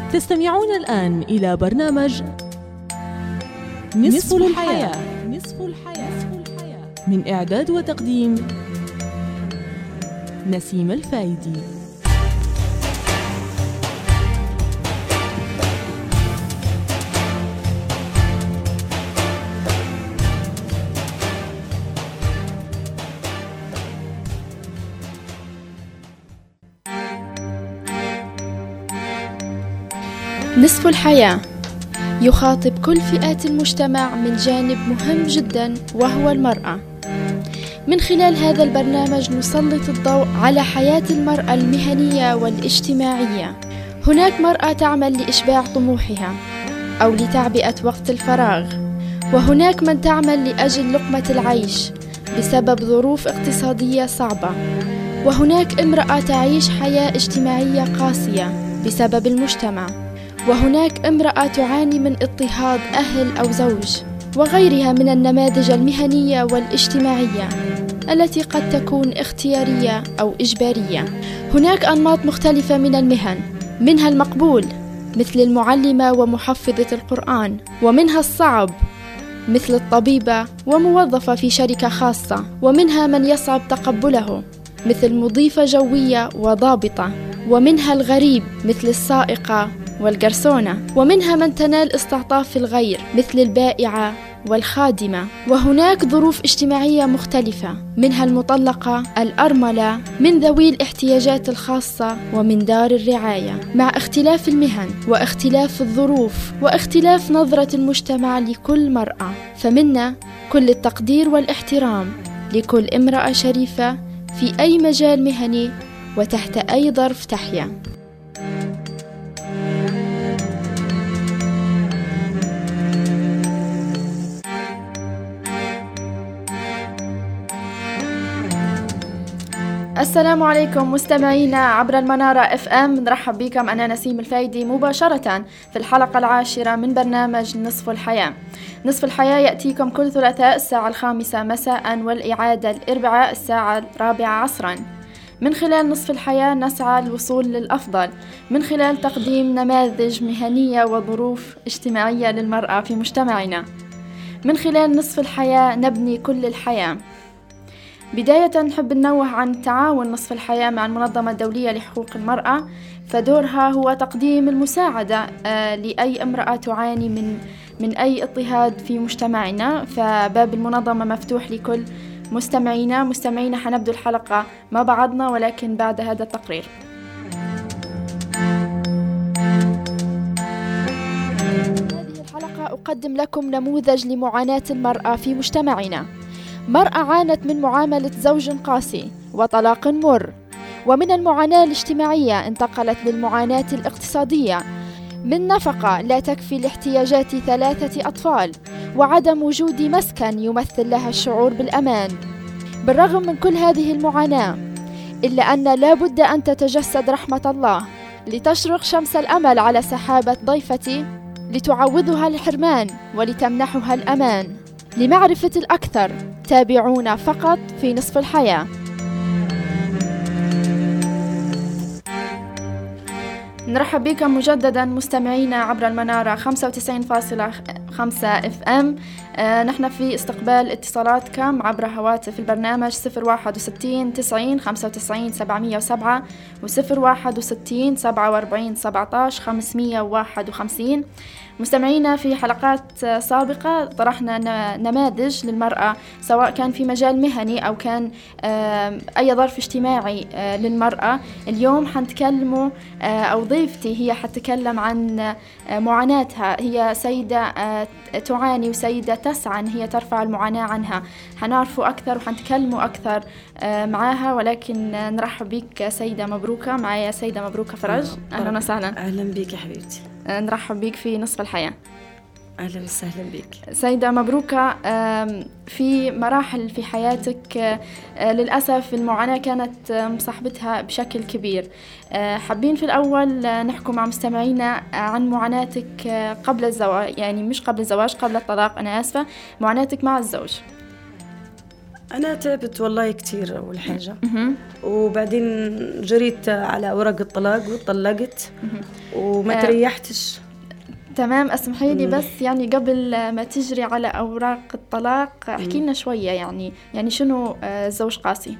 تستمعون الآن إلى برنامج نصف الحياة من إعداد وتقديم نسيم الفايدي. نصف الحياة يخاطب كل فئات المجتمع من جانب مهم جدا وهو المرأة. من خلال هذا البرنامج نسلط الضوء على حياة المرأة المهنية والاجتماعية. هناك مرأة تعمل لإشباع طموحها أو لتعبئة وقت الفراغ، وهناك من تعمل لأجل لقمة العيش بسبب ظروف اقتصادية صعبة، وهناك امرأة تعيش حياة اجتماعية قاسية بسبب المجتمع، وهناك امرأة تعاني من اضطهاد أهل أو زوج، وغيرها من النماذج المهنية والاجتماعية التي قد تكون اختيارية أو إجبارية. هناك أنماط مختلفة من المهن، منها المقبول مثل المعلمة ومحفظة القرآن، ومنها الصعب مثل الطبيبة وموظفة في شركة خاصة، ومنها من يصعب تقبله مثل مضيفة جوية وضابطة، ومنها الغريب مثل السائقة والجرسونة، ومنها من تنال استعطاف الغير مثل البائعة والخادمة. وهناك ظروف اجتماعية مختلفة، منها المطلقة، الأرملة، من ذوي الاحتياجات الخاصة، ومن دار الرعاية. مع اختلاف المهن واختلاف الظروف واختلاف نظرة المجتمع لكل مرأة، فمنا كل التقدير والاحترام لكل امرأة شريفة في أي مجال مهني وتحت أي ظرف تحيا. السلام عليكم مستمعينا عبر المنارة FM. نرحب بكم، أنا نسيم الفايدي مباشرة في الحلقة 10 من برنامج نصف الحياة. نصف الحياة يأتيكم كل ثلاثاء الساعة 5 مساء، والإعادة الأربعاء الساعة 4 عصرا. من خلال نصف الحياة نسعى للوصول للأفضل من خلال تقديم نماذج مهنية وظروف اجتماعية للمرأة في مجتمعنا. من خلال نصف الحياة نبني كل الحياة. بداية نحب ننوه عن تعاون نصف الحياة مع المنظمة الدولية لحقوق المرأة، فدورها هو تقديم المساعدة لأي امرأة تعاني من أي اضطهاد في مجتمعنا. فباب المنظمة مفتوح لكل مستمعينا. حنبدأ الحلقة مع بعضنا ولكن بعد هذا التقرير. هذه الحلقة أقدم لكم نموذج لمعاناة المرأة في مجتمعنا. مرأة عانت من معاملة زوج قاسي وطلاق مر، ومن المعاناة الاجتماعية انتقلت للمعاناة الاقتصادية، من نفقة لا تكفي لاحتياجات 3 أطفال، وعدم وجود مسكن يمثل لها الشعور بالأمان. بالرغم من كل هذه المعاناة، إلا أن لا بد أن تتجسد رحمة الله لتشرق شمس الأمل على سحابة ضيفتي، لتعوضها الحرمان ولتمنحها الأمان. لمعرفة الأكثر تابعونا فقط في نصف الحياة. نرحب بكم مجددا مستمعينا عبر المنارة 95.5 FM. نحن في استقبال اتصالاتكم عبر هواتف البرنامج 061 90 95 707 و 061 47 17 551. مستمعينا، في حلقات سابقة طرحنا نماذج للمرأة سواء كان في مجال مهني أو كان أي ظرف اجتماعي للمرأة. اليوم حنتكلموا أو ضيفتي هي حتتكلم عن معاناتها. هي سيدة تعاني وسيدة تسعى أن هي ترفع المعاناة عنها. حنعرفوا أكثر وحنتكلموا أكثر معاها، ولكن نرحب بك سيدة مبروكة. معايا سيدة مبروكة فرج. أهلا وسهلا. أهلا بك يا حبيبتي. نرحب بك في نصف الحياة. أهلا وسهلا بك سيدة مبروكة. في مراحل في حياتك للأسف المعاناة كانت مصاحبتها بشكل كبير. حابين في الأول نحكي مع مستمعينا عن معاناتك قبل الزواج، يعني مش قبل الزواج، قبل الطلاق، أنا آسفة، معاناتك مع الزوج. أنا تعبت والله كتير أول حاجة. وبعدين جريت على أوراق الطلاق وطلقت وما تريحتش. تمام، اسمحي لي بس يعني قبل ما تجري على أوراق الطلاق احكي لنا شوية يعني شنو زوج قاسي؟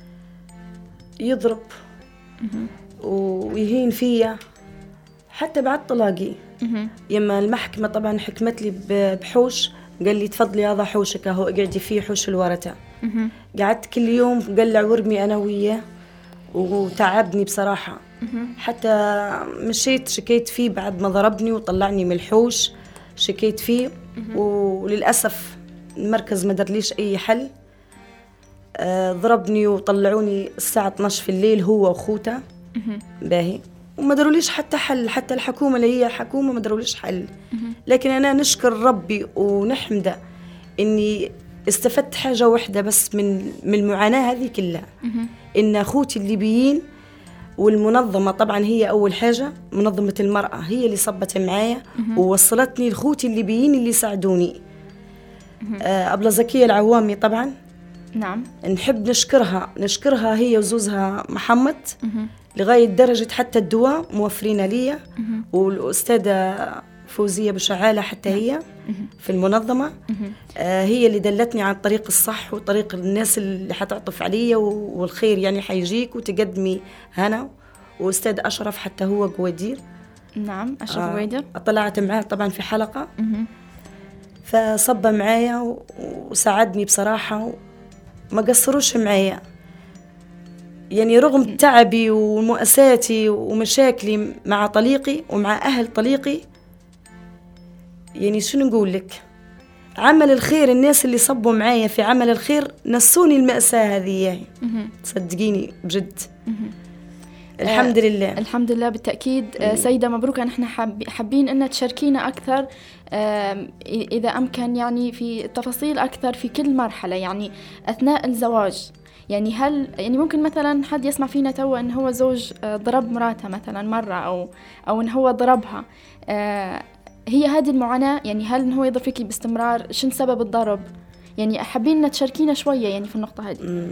يضرب ويهين فيا حتى بعد طلاقي. يما المحكمة طبعا حكمت لي بحوش، قال لي تفضلي هذا حوشك اهو اقعدي فيه، حوش الورثة. قعدت كل يوم قلع ورمي أنا وياه وتعبني بصراحة. حتى مشيت شكيت فيه بعد ما ضربني وطلعني من الحوش، شكيت فيه وللأسف المركز ما درليش أي حل. ضربني وطلعوني الساعة 12 في الليل هو وأخوته باهي، وما دروليش حتى حل. حتى الحكومة اللي هي حكومة ما دروليش حل. لكن أنا نشكر ربي ونحمده إني استفدت حاجة واحدة بس من المعاناة هذه كلها، إن أخوتي الليبيين والمنظمة طبعا هي أول حاجة منظمة المرأة هي اللي صبت معايا ووصلتني لأخوتي الليبيين اللي ساعدوني. أبلة زكية العوامي طبعا نعم نحب نشكرها هي وزوزها محمد لغاية درجة حتى الدواء موفرين لي، والأستاذة فوزية بشعالة حتى هي في المنظمة. هي اللي دلتني على الطريق الصح وطريق الناس اللي حتعطف علي والخير يعني حيجيك وتقدمي هنا. وأستاذ أشرف حتى هو قوادير. نعم أشرف قوادير طلعت معاه طبعا في حلقة فصب معايا وساعدني بصراحة، ما قصروش معايا يعني رغم تعبي ومؤساتي ومشاكلي مع طليقي ومع أهل طليقي. يعني شنو نقول لك، عمل الخير الناس اللي صبوا معايا في عمل الخير نسوني المأساة هذه صدقيني بجد. الحمد لله الحمد لله بالتأكيد. سيدة مبروك، نحن حابين أن تشاركينا أكثر إذا أمكن يعني في تفاصيل أكثر في كل مرحلة، يعني أثناء الزواج. يعني هل يعني ممكن مثلا حد يسمع فينا توا أن هو زوج ضرب مراته مثلا مرة أو أن هو ضربها، هي هذه المعاناة، يعني هل إن هو يضرب فيكي باستمرار؟ شن سبب الضرب؟ يعني حابين تشاركينا شوية يعني في النقطة هذه.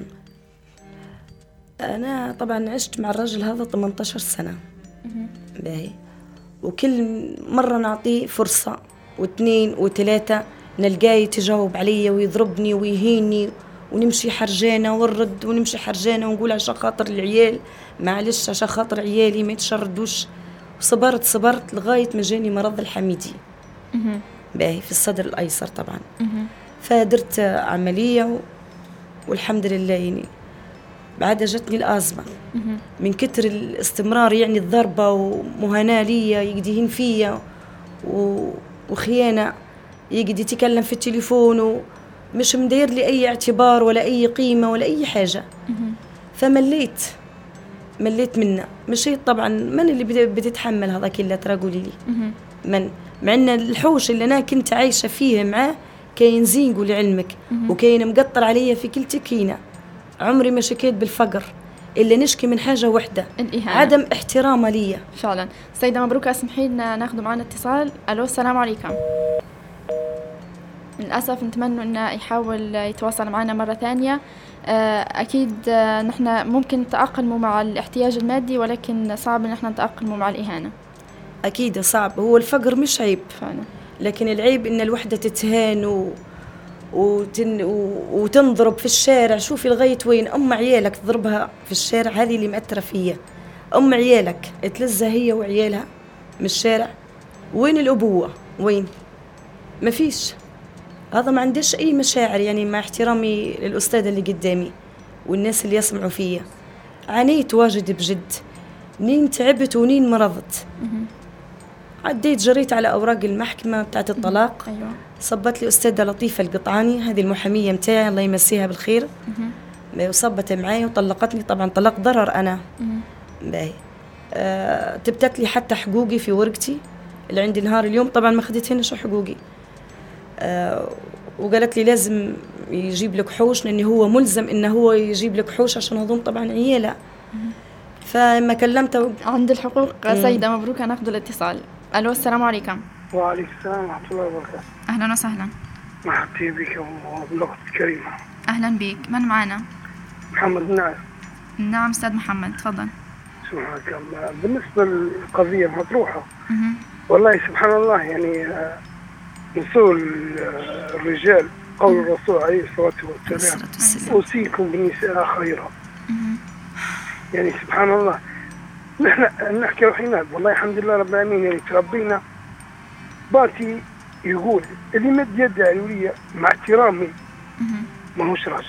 أنا طبعا عشت مع الرجل هذا 18 سنة باهي، وكل مرة نعطيه فرصة واثنين وثلاثة نلقاه يتجاوب علي ويضربني ويهيني، ونمشي حرجانة ونرد ونمشي حرجانة ونقول عشان خاطر العيال معلش عشان خاطر عيالي ما يتشردوش. صبرت لغاية ما جاني مرض الحميدي باهي في الصدر الأيسر طبعا. فدرت عملية والحمد لله يعني بعدها جتني الأزمة من كتر الاستمرار، يعني الضربة ومهاناة لي يقديهن فيا وخيانة، يقدي يتكلم في التليفون ومش مدير لي أي اعتبار ولا أي قيمة ولا أي حاجة. فمليت منه. مشيت طبعا من اللي بتتحمل هذا كله، ترى قولي لي من مع ان الحوش اللي انا كنت عايشه فيه معاه كاين زين قولي علمك، وكاين مقطر عليا في كل تكينه. عمري ما شكيت بالفقر الا نشكي من حاجه واحده، الإهانة. عدم احترامه ليا فعلا. سيدة مبروك، اسمحي لنا ناخذ معنا اتصال. الو السلام عليكم. للاسف نتمنى انه يحاول يتواصل معنا مره ثانيه. اكيد نحن ممكن نتاقلم مع الاحتياج المادي، ولكن صعب ان احنا نتاقلم مع الاهانه. اكيد صعب. هو الفقر مش عيب فعلا، لكن العيب ان الوحده تتهان وتنضرب في الشارع. شوفي لغايه وين عيالك تضربها في الشارع، هذه اللي مأثره فيا. عيالك تلزها هي وعيالها من الشارع، وين الابوه؟ وين؟ ما فيش. هذا ما عنديش أي مشاعر، يعني مع احترامي للأستاذة اللي قدامي والناس اللي يسمعوا فيا. عانيت واجد بجد، نين تعبت ونين مرضت. عديت جريت على أوراق المحكمة بتاعت الطلاق. أيوة. صبت لي أستاذة لطيفة القطعاني، هذه المحامية متاعي الله يمسيها بالخير، وصبت معايا وطلقتني. طبعا طلق ضرر أنا باهي. تبتت لي حتى حقوقي في ورقتي اللي عندي نهار اليوم، طبعا ما خديتهنش حقوقي. وقالت لي لازم يجيب لك حوش، لأنه هو ملزم إنه هو يجيب لك حوش عشان هذوم طبعا عيالة. فما كلمته عند الحقوق. سيدة مبروك، ناخذ الاتصال. الو السلام عليكم. وعليكم السلام ورحمة الله وبركاته. أهلا وسهلا. مرحبتين بك وبالأخت الكريمة. أهلا بك. من معنا؟ محمد. نعم أستاذ محمد، تفضل. سبحانك الله. بالنسبة للقضية مطروحة، والله سبحان الله، يعني نسول الرجال قول الرسول عليه الصلاة والسلام: أوصيكم بالنساء خيرا. يعني سبحان الله، نحن نحكي روحينا، والله الحمد لله رب العالمين، يعني تربينا باتي يقول اللي مد يده الولية مع احترامي ما هوش راجل.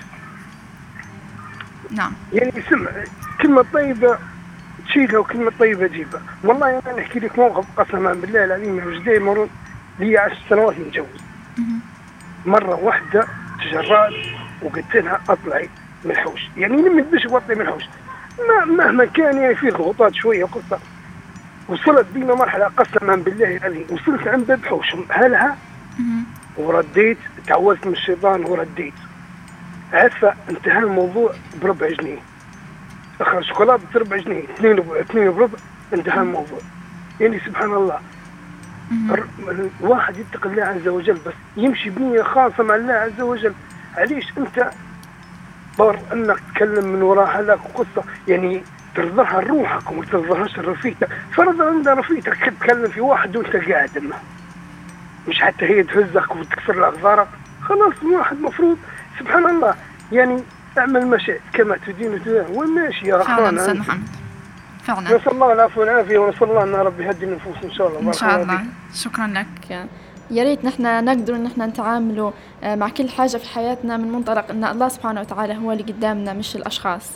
نعم. يعني سمع كلمة طيبة تشيلها وكلمة طيبة تجيبها. والله أنا نحكي لك موقف قسما بالله العظيم، وجدي مرور لي 10 سنوات متجوز. مرة واحدة تجرأت وقلت لها أطلعي من الحوش، يعني لما تبش وطلعي من الحوش مهما كان، يعني في ضغوطات شوية وقصة. وصلت بينا مرحلة قسما بالله العظيم، وصلت عند باب حوشهم هلها ورديت، تعوذت من الشيطان ورديت. عفا انتهى الموضوع بربع جنيه، اخر شوكولاته بربع جنيه، اثنين بربع، انتهى الموضوع. يعني سبحان الله، الواحد يتقي الله عز وجل، بس يمشي بنية خاصة مع الله عز وجل. عليش انت بار انك تتكلم من وراء هذاك وقصة، يعني ترضاها لروحك وما ترضاهاش لرفيقك. فرضا عند رفيقك تتكلم في واحد وانت قاعد معه، مش حتى هي تهزك وتكسر لك ظهرك، خلاص الواحد مفروض سبحان الله يعني اعمل ما شئت كما تدين تدين وماشي يا اخوانا. فعلا أستاذ محمد، فعلا. نسأل الله العفو والعافية، ونسأل الله أن ربي يهدي النفوس إن شاء الله. إن شاء الله. شكرا لك. يا ريت نحن نقدر ان احنا نتعاملوا مع كل حاجة في حياتنا من منطلق ان الله سبحانه وتعالى هو اللي قدامنا مش الاشخاص.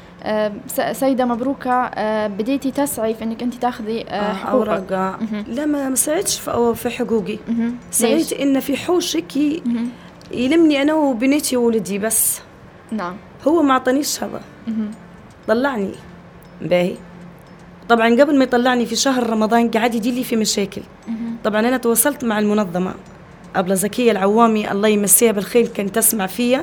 سيدة مبروكة، بديتي تسعي في انك انت تاخذي حقوقك. لا ما سعيتش في حقوقي. سعيت ان في حوشك يلمني انا وبنتي وولدي بس. نعم. هو ما عطانيش هذا، طلعني باهي. طبعا قبل ما يطلعني في شهر رمضان قاعد يدير لي في مشاكل. طبعا انا تواصلت مع المنظمة أبلة زكية العوامي، الله يمسيها بالخير، كانت تسمع فيا،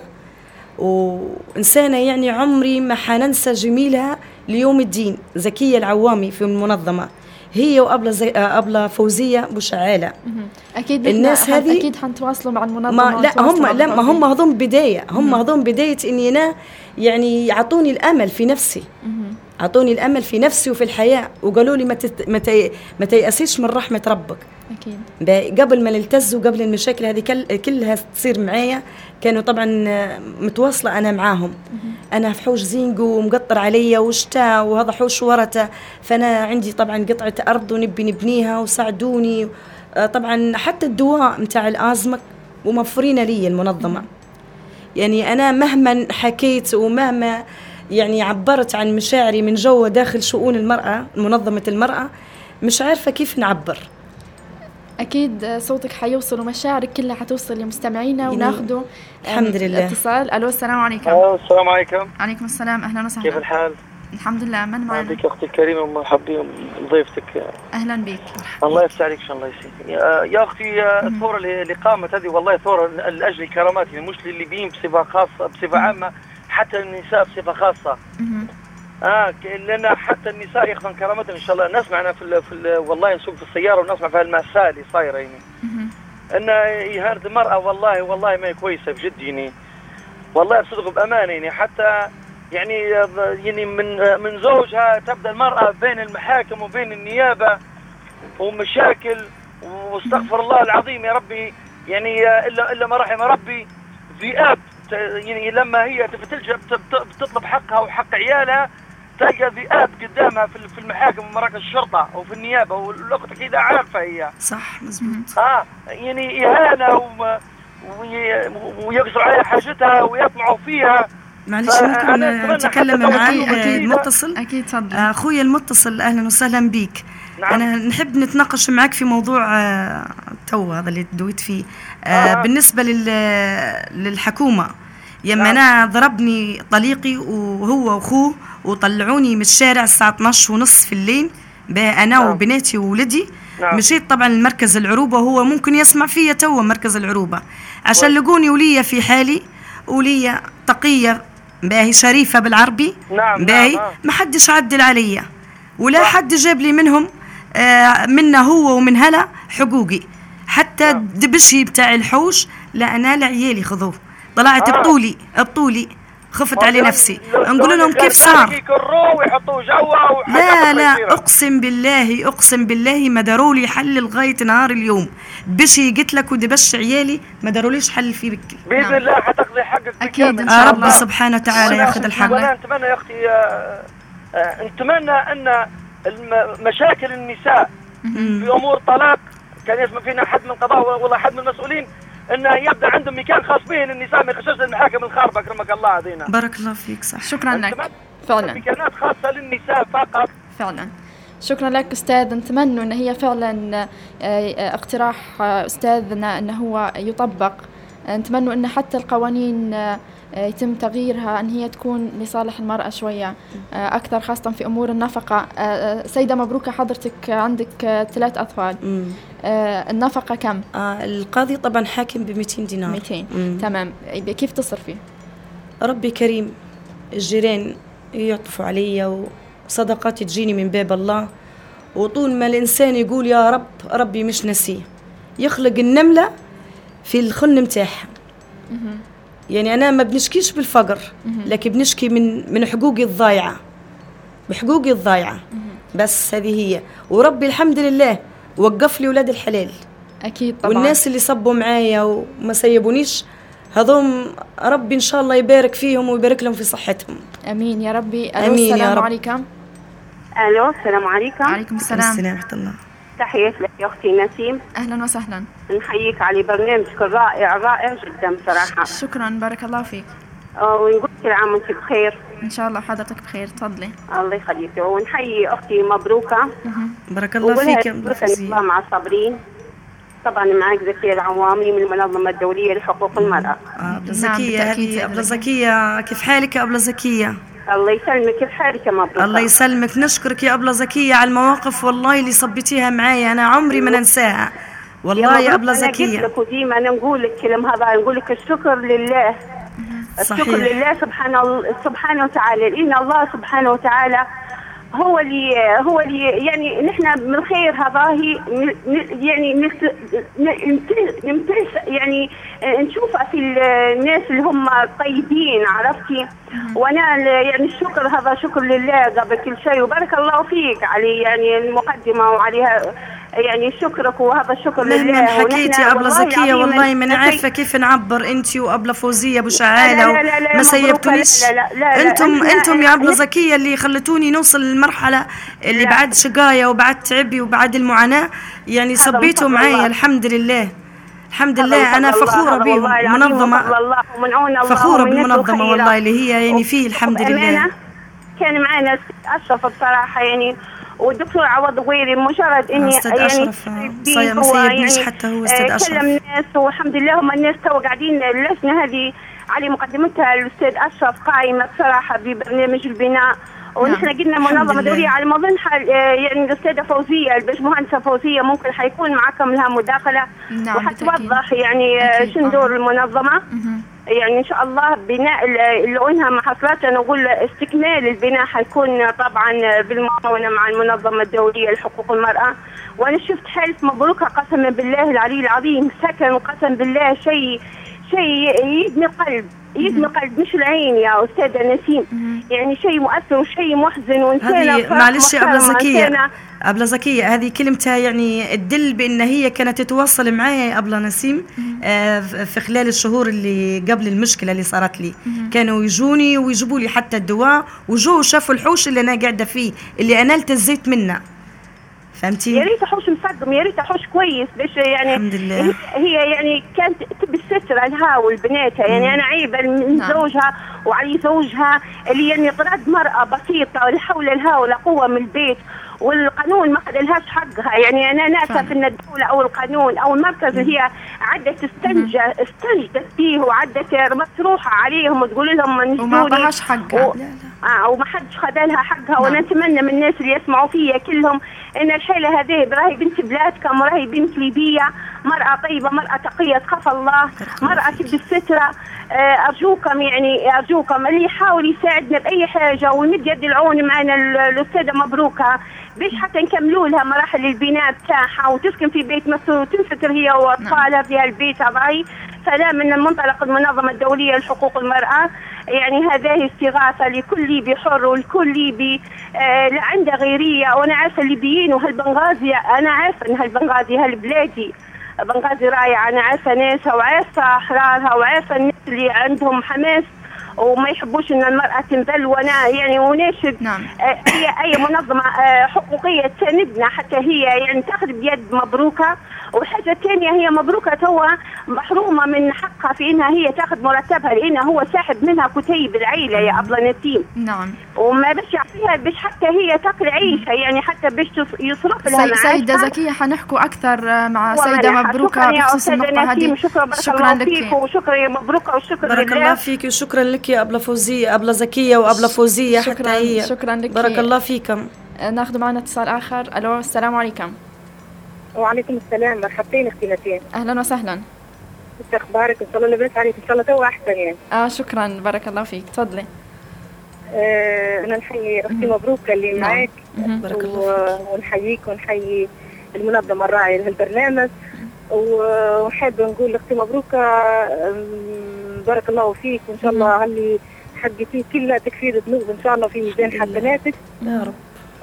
وإنسانة يعني عمري ما حننسى جميلها ليوم الدين. زكية العوامي في المنظمة، هي وأبلة فوزية بوشعالة. أكيد الناس هذه أكيد حنتواصلوا مع المنظمة. لا هم هذون بداية، هم هذون بداية إني أنا يعني يعطوني الأمل في نفسي، عطوني الأمل في نفسي وفي الحياة، وقالوا لي ما تيأسيش من رحمة ربك. أكيد. قبل ما نلتز وقبل المشاكل هذه كلها تصير معايا، كانوا طبعا متواصلة أنا معاهم. أنا في حوش زينجو ومقطر عليا وشتاء، وهذا حوش ورثة، فأنا عندي طبعا قطعة أرض ونبي نبنيها وساعدوني. طبعا حتى الدواء متاع الأزمة وموفرين لي المنظمة. يعني أنا مهما حكيت ومهما يعني عبرت عن مشاعري من جوا داخل شؤون المرأة، منظمة المرأة، مش عارفة كيف نعبر. أكيد صوتك حيوصل ومشاعرك كلها حتوصل لمستمعينا، وناخده الحمد لله اتصال. ألو، السلام عليكم. السلام عليكم. عليكم السلام، أهلا وسهلا. كيف الحال؟ الحمد لله. من معنا؟ بك أختي الكريمة ومرحبا بضيفتك. أهلا بك. الله يفتح عليك إن شاء الله يسلمك. يا أختي، الثورة اللي قامت هذه والله ثورة لأجل الكرامات، يعني مش للليبيين بصفة خاصة، بصفة عامة، حتى النساء بصفة خاصة. لأن حتى النساء يأخذن كرامتهم إن شاء الله. نسمعنا والله نسوق في السيارة ونسمع في المأساة اللي صايرة، يعني أن إهانة المرأة والله ما هي كويسة بجد، يعني والله بصدق بأمانة، يعني حتى يعني من زوجها تبدأ المرأة بين المحاكم وبين النيابة ومشاكل، واستغفر الله العظيم يا ربي، يعني إلا ما رحم ربي، ذئاب. يعني لما هي تلجأ بتطلب حقها وحق عيالها، تلقى ذئاب قدامها في المحاكم ومراكز الشرطة وفي النيابة، والأخت أكيد عارفة هي. صح مزبوط. يعني إهانة ويقصر عليها حاجتها ويطمعوا فيها. معلش ممكن نتكلم معاه المتصل؟ أكيد تفضل. أخويا المتصل، أهلا وسهلا بك. نعم. أنا نحب نتناقش معك في موضوع تو هذا اللي دويت فيه. بالنسبة للحكومة، يما أنا ضربني طليقي وهو وأخوه وطلعوني من الشارع الساعة 12:30 في الليل، أنا وبناتي وولدي. مشيت طبعا المركز العروبة، وهو ممكن يسمع فيا تو مركز العروبة، عشان لقوني ولية في حالي، ولية تقية باهي شريفة بالعربي. باهي ما حدش عدل عليا ولا حد جاب لي منهم منا هو ومن هلا حقوقي، حتى دبشي بتاع الحوش لا أنا لعيالي خذوه. طلعت بطولي خفت على نفسي. نقول لهم كيف صار؟ لا اقسم بالله ما داروا لي حل لغايه نهار اليوم. بشي قلت لك ودبش عيالي ما داروليش حل في بكي. باذن الله حتقضي حقك اكيد ان شاء الله. رب سبحانه وتعالى ياخذ الحق. وانا نتمنى يا اختي نتمنى ان مشاكل النساء في امور طلاق كان يسمع فينا حد من القضاء ولا حد من المسؤولين انه يبدا عندهم مكان خاص بهم النساء ما يخشوش المحاكم الخاربه اكرمك الله هذينا. بارك الله فيك. صح. شكرا لك فعلا. مكانات خاصه للنساء فقط فعلا. شكرا لك أستاذ. نتمنى أن هي فعلا اقتراح أستاذنا أنه هو يطبق. نتمنى أن حتى القوانين يتم تغييرها أن هي تكون لصالح المرأة شوية أكثر، خاصة في أمور النفقة. سيدة مبروكة، حضرتك عندك 3 أطفال. النفقة كم؟ القاضي طبعا حاكم ب200 دينار. 200. تمام. كيف تصرفي؟ ربي كريم، الجيران يعطفوا علي وصدقات تجيني من باب الله، وطول ما الإنسان يقول يا رب ربي مش نسيه. يخلق النملة في الخن متاعها. يعني أنا ما بنشكيش بالفقر، لكن بنشكي من حقوقي الضايعة، بحقوقي الضايعة. بس هذه هي. وربي الحمد لله وقف لي ولاد الحلال. أكيد طبعا. والناس اللي صبوا معايا وما سيبونيش هذوم ربي إن شاء الله يبارك فيهم ويبارك لهم في صحتهم. أمين يا ربي. أمين. السلام عليكم. ألو السلام عليكم. عليكم السلام ورحمة الله. تحياتي لك يا أختي نسيم. أهلا وسهلا. نحييك على برنامجك الرائع جدا بصراحة. شكرا، بارك الله فيك. ونقول كل عام وانت بخير. إن شاء الله حضرتك بخير. تفضلي. الله يخليك. ونحيي أختي مبروكة. بارك الله فيك. الله مع الصابرين. طبعا معك زكية العوامي من المنظمة الدولية لحقوق المرأة. أبلة زكية. هذه أبلة زكية، كيف حالك يا أبلة زكية؟ الله يسلمك. كيف حالك يا مبروكة؟ الله يسلمك. نشكرك يا أبلة زكية على المواقف والله اللي صبتيها معايا، أنا عمري ما ننساها والله يا أبلة زكية. أنا قلت لك وديما أنا نقول لك كلام هذا، نقول لك الشكر لله. صحيح. الشكر لله سبحانه وتعالى، لأن الله سبحانه وتعالى هو اللي يعني نحن من الخير هذا يعني نمتلس يعني نشوفها في الناس اللي هم طيبين، عرفتي؟ وانا يعني الشكر هذا شكر لله قبل كل شيء. وبارك الله فيك علي يعني المقدمه وعليها يعني شكرك، وهذا الشكر لله. مهما حكيتي يا أبلة زكية والله ما نعرفة كيف نعبر انتي وأبلة فوزية ابو شعالة ما سيبتونيش. انتم يا أبلة زكية اللي خلتوني نوصل للمرحلة اللي بعد شقاية وبعد تعبي وبعد المعاناة يعني صبيتوا معايا. الحمد لله الحمد لله. أنا فخورة بهم. منظمة فخورة بالمنظمة والله اللي هي يعني فيه الحمد لله. كان معنا أشرف بصراحة يعني، والدكتور عوض غويري مجرد اني يعني ما سيبنيش حتى هو استاذ اشرف. كلم الناس والحمد لله هم الناس تو قاعدين. اللجنه هذه على مقدمتها الاستاذ اشرف قائمه بصراحه ببرنامج البناء. ونحن قلنا منظمه دوليه على ما اظن يعني الاستاذه فوزيه الباشمهندسه فوزيه ممكن حيكون معكم لها مداخله وحتوضح يعني شنو دور المنظمه. يعني ان شاء الله بناء اللي انها ما حصلتش، انا اقول استكمال البناء حيكون طبعا بالمعاونه مع المنظمه الدوليه لحقوق المراه. وانا شفت حلف مبروكه قسما بالله العلي العظيم، سكن قسم بالله شيء يدمي القلب، يدمي القلب مش العين يا استاذه نسيم. يعني شيء مؤثر وشيء محزن. وانسانه معلش يا أبلة زكية هذه كلمتها يعني تدل بأن هي كانت تتواصل معايا يا أبلة نسيم في خلال الشهور اللي قبل المشكلة اللي صارت لي. كانوا يجوني ويجيبوا لي حتى الدواء، وجو شافوا الحوش اللي أنا قاعدة فيه اللي أنا التزيت منه. فهمتي؟ يا ريت حوش مصدم، يا ريت حوش كويس باش يعني الحمد لله. هي يعني كانت تبي الستر لها والبناتها. يعني انا عيبه من زوجها وعلي زوجها اللي يعني طرد مرأة بسيطة ولا حول لها ولا قوة من البيت، والقانون ما خدلهاش حقها. يعني انا ناسف ان الدولة او القانون او المركز اللي هي عدت استنجدت فيه وعدت مسروحة عليهم وتقول لهم نجدوني وما طاش حقها وما حدش خدلها حقها. وانا اتمنى من الناس اللي يسمعوا فيا كلهم ان الحيلة هذه راهي بنت بلادكم وراهي بنت ليبية، مرأة طيبة، مرأة تقية تخاف الله، مرأة تبي السترة. أرجوكم يعني أرجوكم اللي يحاول يساعدنا بأي حاجة ويمد يد العون معنا الأستاذة مبروكة باش حتى نكملوا لها مراحل البناء بتاعها وتسكن في بيت مسؤول وتنستر هي وأطفالها في هالبيت هذاي. مرسلة من المنطلق المنظمة الدولية لحقوق المرأة. يعني هذه استغاثة لكل بحر والكل عنده غيرية. وأنا عارفة الليبيين وهالبنغازي، أنا عارفة إن هالبنغازي هالبلادي بنغازي رايعة، أنا عارفة ناسها وعارفة أحرارها وعارفة الناس اللي عندهم حماس وما يحبوش ان المرأة تنذل. وانا يعني وناشد اي منظمة حقوقية تساندنا حتى هي يعني تاخذ بيد مبروكة. والحاجة الثانية هي مبروكة توا محرومة من حقها في انها هي تاخذ مرتبها، لانه هو ساحب منها كتيب العيلة يا أبلة نسيم. نعم. وما باش يعطيها باش حتى هي تاكل عيشها، يعني حتى باش يصرف لها. سيدة زكية حنحكوا أكثر مع سيدة مبروكة بخصوص النقطة هذه. شكرا لك وشكرا يا مبروكة وشكرا بارك الله فيك وشكرا لك يا أبلة فوزية، أبلة زكية وأبلة فوزية حتى هي. شكرا لك، بارك الله فيكم. ناخذ معنا اتصال آخر. ألو السلام عليكم. وعليكم السلام، مرحبتين اختي نسيم. أهلا وسهلا. كيف أخبارك؟ إن شاء الله لبس عليك، إن شاء الله تو أحسن يعني. شكرا بارك الله فيك، تفضلي. أنا نحيي أختي مبروكة اللي معاك ونحييك ونحيي المنظمة الراعية لهالبرنامج، وحابة نقول لأختي مبروكة بارك الله فيك، وإن شاء الله هاللي حقتيه كلها تكفير ذنوب إن شاء الله في ميزان حسناتك يا رب.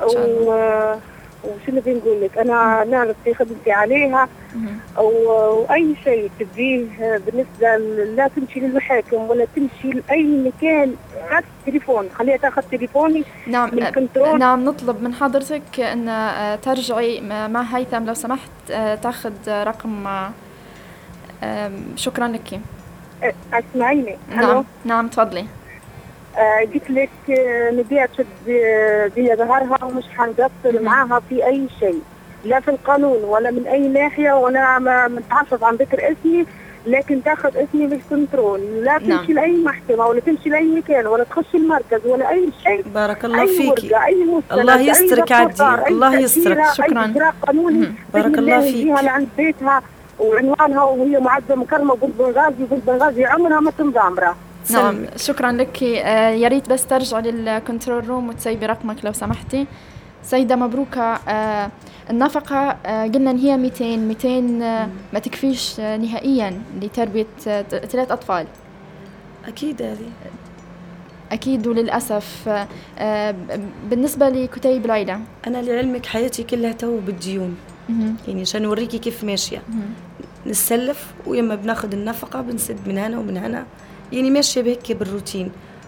وشنو بنقول لك، أنا نعرف في خدمتي عليها وأي شيء تبيه بالنسبة لا تمشي للمحاكم ولا تمشي لأي مكان، هات التليفون خليها تاخذ تليفوني. نعم نعم، نطلب من حضرتك أن ترجعي مع هيثم لو سمحت، تاخذ رقم. شكرا لك. اسمعيني. نعم تفضلي. قلت لك نبيع تشد بيا ظهرها ومش حنقصر معاها في أي شيء، لا في القانون ولا من أي ناحية، وأنا ما متحفظ عن ذكر اسمي، لكن تاخذ اسمي بالكنترول، لا تمشي لأي محكمة ولا تمشي لأي مكان ولا تخش المركز ولا أي شيء. بارك الله فيكي. أي الله يسترك عدي، الله يسترك. شكرا. أي إجراء قانوني بارك الله فيك. فيها لعند بيتها وعنوانها وهي معزة مكرمة قلب بنغازي، قلب بنغازي عمرها ما تمضى عمرها. نعم شكرا لك. يا ريت بس ترجع للكنترول روم وتسيبي رقمك لو سمحتي. سيدة مبروكة، النفقة قلنا ان هي 200 ما تكفيش نهائيا لتربية 3 أطفال. أكيد هذه أكيد. وللأسف بالنسبة لكتيب العيلة، أنا لعلمك حياتي كلها تو بالديون، يعني عشان نوريكي كيف ماشية. نسلف ويما بناخد النفقة بنسد من هنا ومن هنا، يعني ماشية بهيك بالروتين.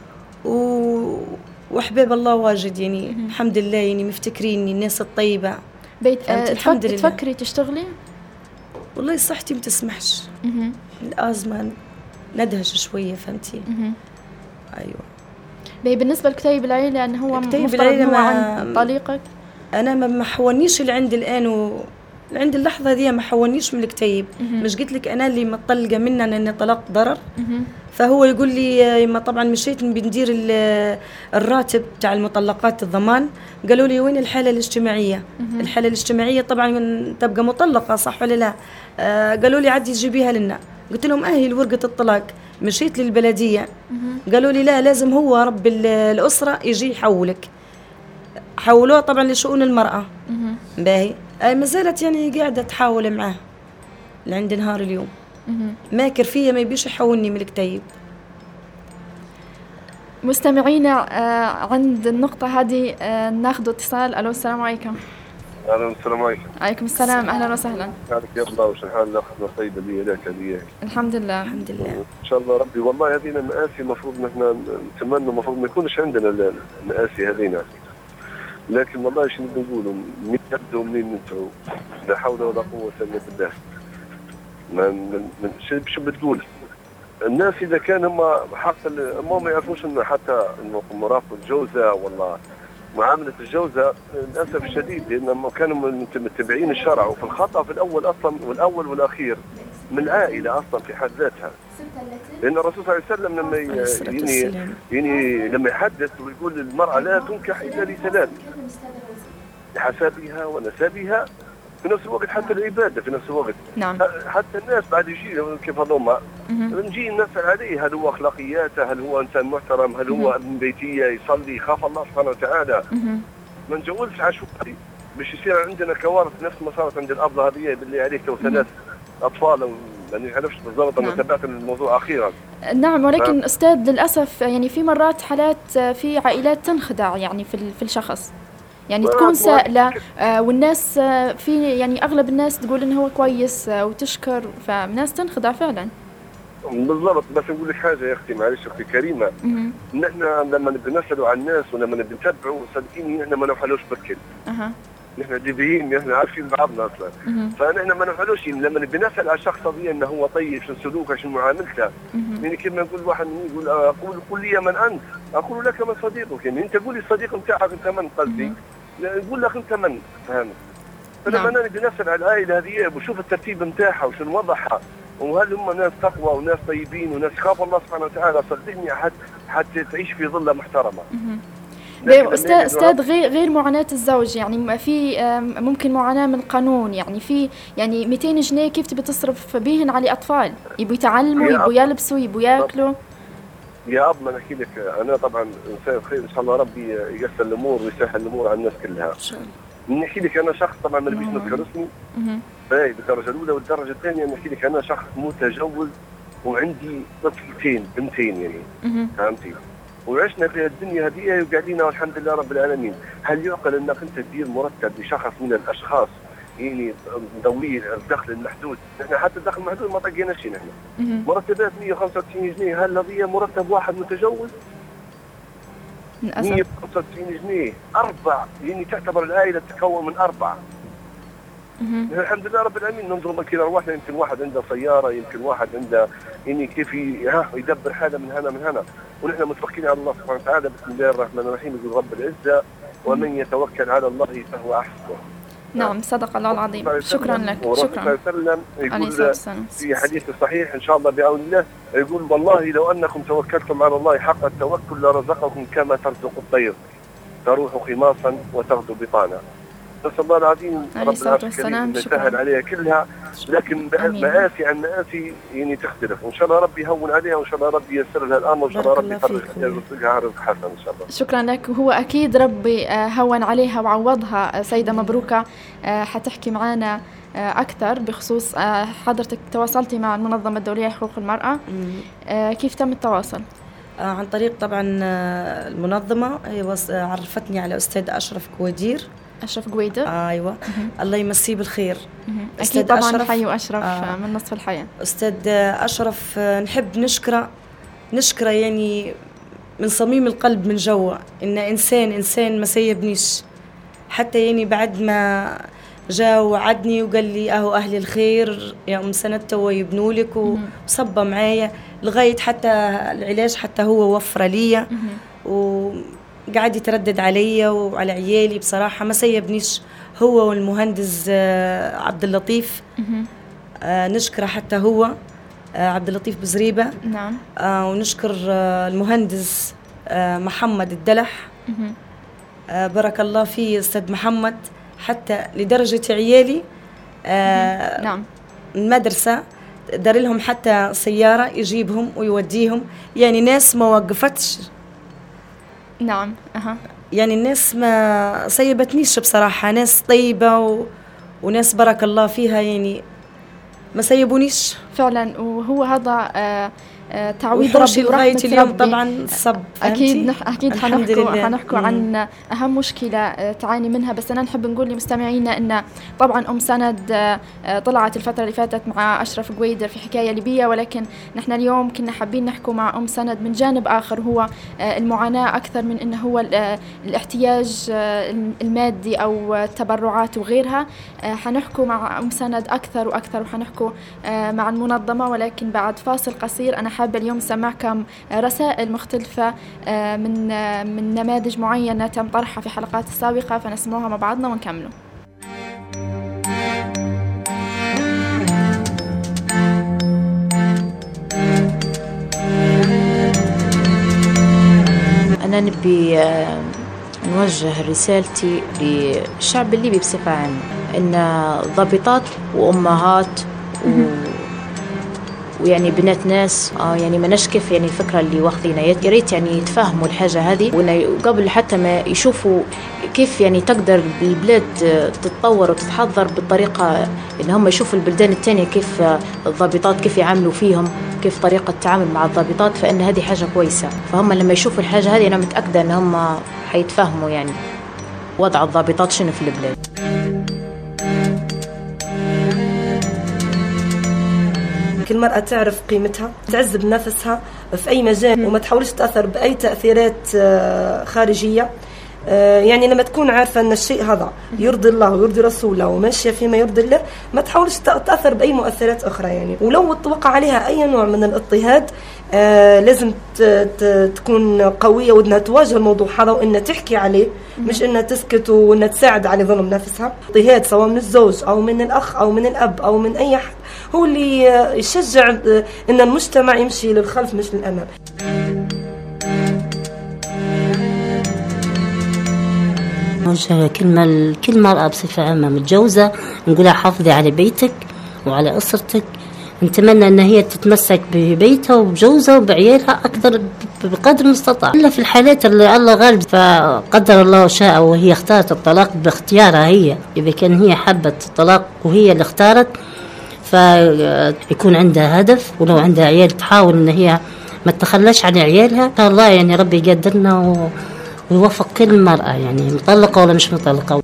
وحباب الله واجد يعني الحمد لله، يعني مفتكريني الناس الطيبة. الحمد لله. تفكري تشتغلي؟ والله صحتي متسمحش، الأزمة ندهش شوية، فهمتي؟ أيوة. بالنسبة لكتيب العيلة أنه هو مفترض هو عن طليقك؟ أنا ما حولنيش اللي عندي الآن عند اللحظة دي ما حولنيش من الكتيب. مش قلت لك أنا اللي مطلقة منه أني طلقت ضرر. فهو يقول لي ما طبعا مشيت بندير الراتب تاع المطلقات الضمان، قالوا لي وين الحالة الاجتماعية؟ الحالة الاجتماعية طبعا تبقى مطلقة صح ولا لا؟ قالوا لي عدي تجيبيها لنا. قلت لهم أهل ورقة الطلاق. مشيت للبلدية قالوا لي لا، لازم هو رب الأسرة يجي يحولك. حولوها طبعا لشؤون المرأة. باهي ما زالت يعني قاعدة تحاول معاه لعند نهار اليوم. ماكر فيا ما يبيش يحولني من الكتيب. مستمعينا عند النقطة هذه ناخذ اتصال. ألو السلام عليكم. السلام عليكم. عليكم السلام، أهلا وسهلا. حالك يا الله وش الحال؟ خدمة طيبة لي لك هذه. الحمد لله. الحمد لله. إن شاء الله ربي. والله هذينا المآسي المفروض نحن نتمنى المفروض ما يكونش عندنا المآسي هذينا، لكن والله شنو نقولوا، منين نبدأوا منين ننتهوا؟ لا حول ولا قوة إلا بالله. شو بتقول؟ الناس إذا كان هم حق ما يعرفوش إن حتى مرافق الجوزة ولا معاملة الجوزة للأسف الشديد، لأنهم كانوا متبعين الشرع، وفي الخطأ في الأول أصلا والأول والأخير من العائلة أصلا في حد ذاتها. لأن الرسول صلى الله عليه وسلم لما يحدث ويقول المرأة لا تنكح إلا لثلاث: لحسابها ونسبها، في نفس الوقت حتى العبادة في نفس الوقت. نعم. حتى الناس بعد يجي كيف هذوما نجي نسأل عليه، هل هو أخلاقياته، هل هو إنسان محترم، هل هو ابن بيتية يصلي يخاف الله سبحانه وتعالى. ما نجولش عشوائي باش يصير عندنا كوارث نفس ما صارت عند الأبلة هذه باللي عليك لو 3 أطفال لاني ما عرفتش بالضبط. انا تابعت الموضوع اخيرا. نعم، ولكن استاذ للاسف يعني في مرات حالات في عائلات تنخدع يعني في الشخص، يعني تكون سائله والناس في يعني اغلب الناس تقول انه هو كويس وتشكر، فالناس تنخدع فعلا. بالضبط. بس نقول لك حاجه يا اختي، معلش اختي كريمه، نحن لما نبي نسالوا على الناس ولما نبي نتبعوا صدقيني نحن ما نفعلوش بركل. نحن ديبيين، نحن عارفين بعضنا اصلا. فنحن ما نفعلوش لما نبي نسال على الشخص هذا انه هو طيب، شنو سلوكه، شنو معاملته. يعني كيف ما نقول واحد يقول قل لي من انت، اقول لك من صديقك. يعني انت قول لي الصديق نتاعك انت من قصدي، يقول لك انت من، فهمت؟ فلما انا نبي نسال على العائله هذه وشوف الترتيب نتاعها وشنو وضعها، وهل هم ناس تقوى وناس طيبين وناس خاف الله سبحانه وتعالى، صدقني حتى تعيش في ظله محترمه. استاذ غير معاناة الزوج، يعني في ممكن معاناة من القانون، يعني في يعني 200 جنيه كيف تبي تصرف بيهن على أطفال يبوا يتعلموا، يبوا يلبسوا، يبوا ياكلوا. يا أب ما نحكي لك، أنا طبعا إنسان خير إن شاء الله، ربي ييسر الأمور ويسهل الأمور على الناس كلها. نحكي لك أنا شخص طبعا ما نبيش نذكر اسمي باهي بالدرجة الأولى، والدرجة الثانية نحكي لك أنا شخص متجوز وعندي طفلتين بنتين يعني فهمتي، وعشنا في الدنيا هذه وقاعدين والحمد لله رب العالمين. هل يعقل انك انت تدير مرتب لشخص من الاشخاص يعني ذوي الدخل المحدود؟ نحن حتى الدخل المحدود ما طقيناش نحن. مرتبات 195 جنيه، هل هذه مرتب واحد متجوز؟ 195 جنيه 4 يعني تعتبر العائله تتكون من 4. الحمد لله رب العالمين ننظر مكان ارواحنا، يمكن واحد عنده سياره، يمكن واحد عنده يعني كيف يدبر حاله من هنا، ونحن متوكلين على الله سبحانه وتعالى. بسم الله الرحمن الرحيم، يقول رب العزه ومن يتوكل على الله فهو حسبه. نعم صدق الله العظيم. شكرا لك. شكرا. يقول في حديث صحيح ان شاء الله بعون الله، يقول والله لو انكم توكلتم على الله حق التوكل لرزقكم كما ترزق الطير تروح خماصا وتغدو بطانا. نسأل الله العظيم رب العالمين يسهل عليها كلها، لكن مآسي عن مآسي يعني تختلف، وإن شاء الله ربي يهون عليها، وإن شاء الله ربي ييسر لها الأمر، وإن شاء الله ربي يرزقها رزق حسن إن شاء الله. شكرا لك. وهو أكيد ربي هون عليها وعوضها. سيدة مبروكة حتحكي معنا أكثر بخصوص حضرتك تواصلتي مع المنظمة الدولية لحقوق المرأة، كيف تم التواصل؟ عن طريق طبعا المنظمة، هي عرفتني على أستاذ أشرف قويدر. أيوة. الله يمسيه بالخير. أكيد طبعا حي وأشرف من نصف الحياة. أستاذ أشرف نحب نشكره يعني من صميم القلب من جوا، إن إنسان ما سيبنيش حتى يعني بعد ما جاء وعدني وقال لي أهو أهل الخير يا أم سندته ويبنوا لك، وصب معايا لغاية حتى العلاج حتى هو وفر لي، وقاعد يتردد علي وعلى عيالي. بصراحة ما سيبنيش هو والمهندس عبد اللطيف. نشكره حتى هو عبد اللطيف بزريبة. نعم. ونشكر المهندس محمد الدلح. بارك الله فيه أستاذ محمد، حتى لدرجة عيالي نعم المدرسة دار لهم حتى سيارة يجيبهم ويوديهم، يعني ناس ما وقفتش. نعم. يعني الناس ما سيبتنيش بصراحة، ناس طيبة وناس بارك الله فيها، يعني ما سيبونيش فعلا. وهو هذا تعويض ربي ورحمة اليوم ربي. طبعا صب أكيد حنحكوا عن أهم مشكلة تعاني منها. بس أنا نحب نقول لمستمعينا أن طبعا أم سند طلعت الفترة اللي فاتت مع أشرف قويدر في حكاية ليبية، ولكن نحن اليوم كنا حابين نحكوا مع أم سند من جانب آخر، هو المعاناة أكثر من أنه هو الاحتياج المادي أو التبرعات وغيرها. حنحكوا مع أم سند أكثر وأكثر، وحنحكوا مع المنظمة، ولكن بعد فاصل قصير. أنا حابة اليوم سمعكم رسائل مختلفة من نماذج معينة تم طرحها في حلقات السابقة، فنسمعها مع بعضنا ونكمله. أنا نبي نوجه رسالتي للشعب الليبي بصفة عامة، إن ضابطات وأمهات ويعني بنات ناس يعني ما نشكف يعني الفكرة اللي واخذينها. يا ريت يعني يتفهموا الحاجة هذه، وقبل حتى ما يشوفوا كيف يعني تقدر البلاد تتطور وتتحضر بالطريقة إن هم يشوفوا البلدان التانية كيف الضابطات كيف يعاملوا فيهم، كيف طريقة التعامل مع الضابطات، فإن هذه حاجة كويسة. فهم لما يشوفوا الحاجة هذه أنا متأكدة إن هم حيتفهموا يعني وضع الضابطات شنو في البلاد. كل مرأة تعرف قيمتها، تعز بنفسها في أي مجال وما تحاولش تأثر بأي تأثيرات خارجية. يعني لما تكون عارفة أن الشيء هذا يرضي الله ويرضي رسوله وماشية فيما يرضي الله، ما تحاولش تأثر بأي مؤثرات أخرى يعني. ولو توقع عليها أي نوع من الاضطهاد لازم تكون قوية وإنها تواجه الموضوع هذا وإنها تحكي عليه، مش إنها تسكت وإنها تساعد على ظلم نفسها. اضطهاد سواء من الزوج أو من الأخ أو من الأب أو من أي أحد هو اللي يشجع إن المجتمع يمشي للخلف مش للأمام. كل مرأة بصفة عامة متجوزة نقولها حافظي على بيتك وعلى أسرتك. نتمنى أن هي تتمسك ببيتها وبجوزها وبعيالها أكثر بقدر المستطاع، إلا في الحالات اللي الله غالب فقدر الله وشاء وهي اختارت الطلاق باختيارها هي. إذا كان هي حبت الطلاق وهي اللي اختارت فيكون عندها هدف، ولو عندها عيال تحاول أن هي ما تتخلاش عن عيالها. إن شاء الله يعني ربي يقدرنا ويوفق كل مرأة يعني مطلقة ولا مش مطلقة.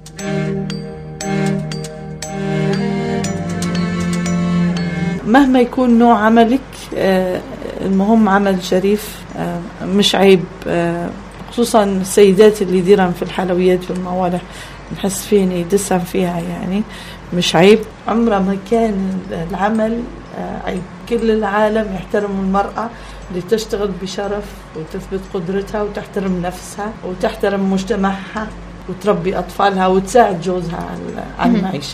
مهما يكون نوع عملك المهم عمل شريف، مش عيب. خصوصا السيدات اللي يديرن في الحلويات والموالح نحس فين يدسن فيها يعني مش عيب. عمره ما كان العمل عيب. كل العالم يحترم المرأة اللي تشتغل بشرف وتثبت قدرتها وتحترم نفسها وتحترم مجتمعها وتربي أطفالها وتساعد جوزها على المعيشة.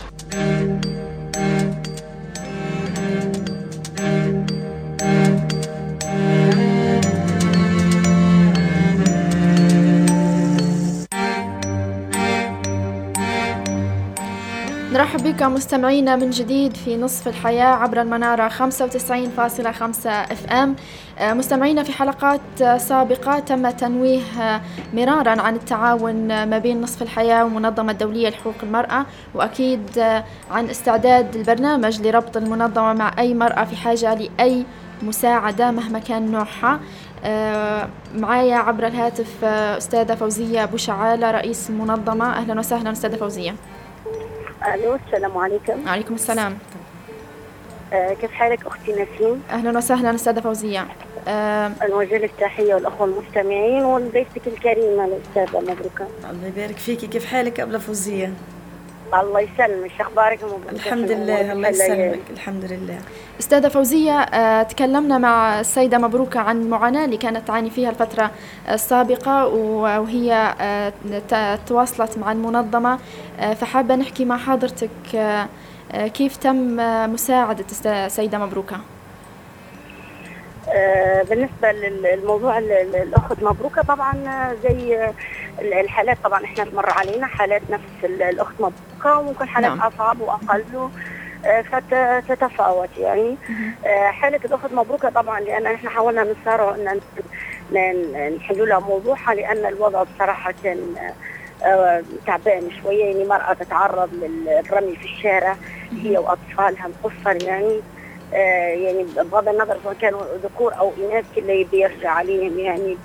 نرحب بكم مستمعينا من جديد في نصف الحياة عبر المنارة 95.5 FM. مستمعينا في حلقات سابقة تم تنويه مرارا عن التعاون ما بين نصف الحياة والمنظمة الدولية لحقوق المرأة، وأكيد عن استعداد البرنامج لربط المنظمة مع أي مرأة في حاجة لأي مساعدة مهما كان نوعها. معايا عبر الهاتف أستاذة فوزية أبو شعالة رئيس المنظمة. أهلا وسهلا أستاذة فوزية. ألو، السلام عليكم. وعليكم السلام. كيف حالك أختي نسيم؟ أهلا وسهلا أستاذة فوزية. نوجه لك تحية والأخوة المستمعين وضيفتك الكريمة الأستاذة مبروكة. الله يبارك فيكي. كيف حالك أبلة فوزية؟ الله يسلمك. أخبارك مبروكة؟ الحمد لله. الله يسلمك. الحمد لله. أستاذة فوزية، تكلمنا مع السيدة مبروكة عن المعاناة اللي كانت تعاني فيها الفترة السابقة وهي تواصلت مع المنظمة، فحابة نحكي مع حضرتك كيف تم مساعدة السيدة مبروكة. بالنسبة للموضوع الأخت مبروكة، طبعا زي الحالات طبعا احنا تمر علينا حالات نفس الأخت مبروكة وممكن حالات أصعب وأقل فتتفاوت يعني. حالة الأخت مبروكة طبعا لأن احنا حاولنا نسارع أن نحل لها موضوعها، لأن الوضع بصراحة كان تعبان شوية يعني. مرأة تتعرض للرمي في الشارع هي وأطفالها مقصر يعني. يعني بغض النظر سواء كانوا ذكور أو إناث كله بيرجع عليهم يعني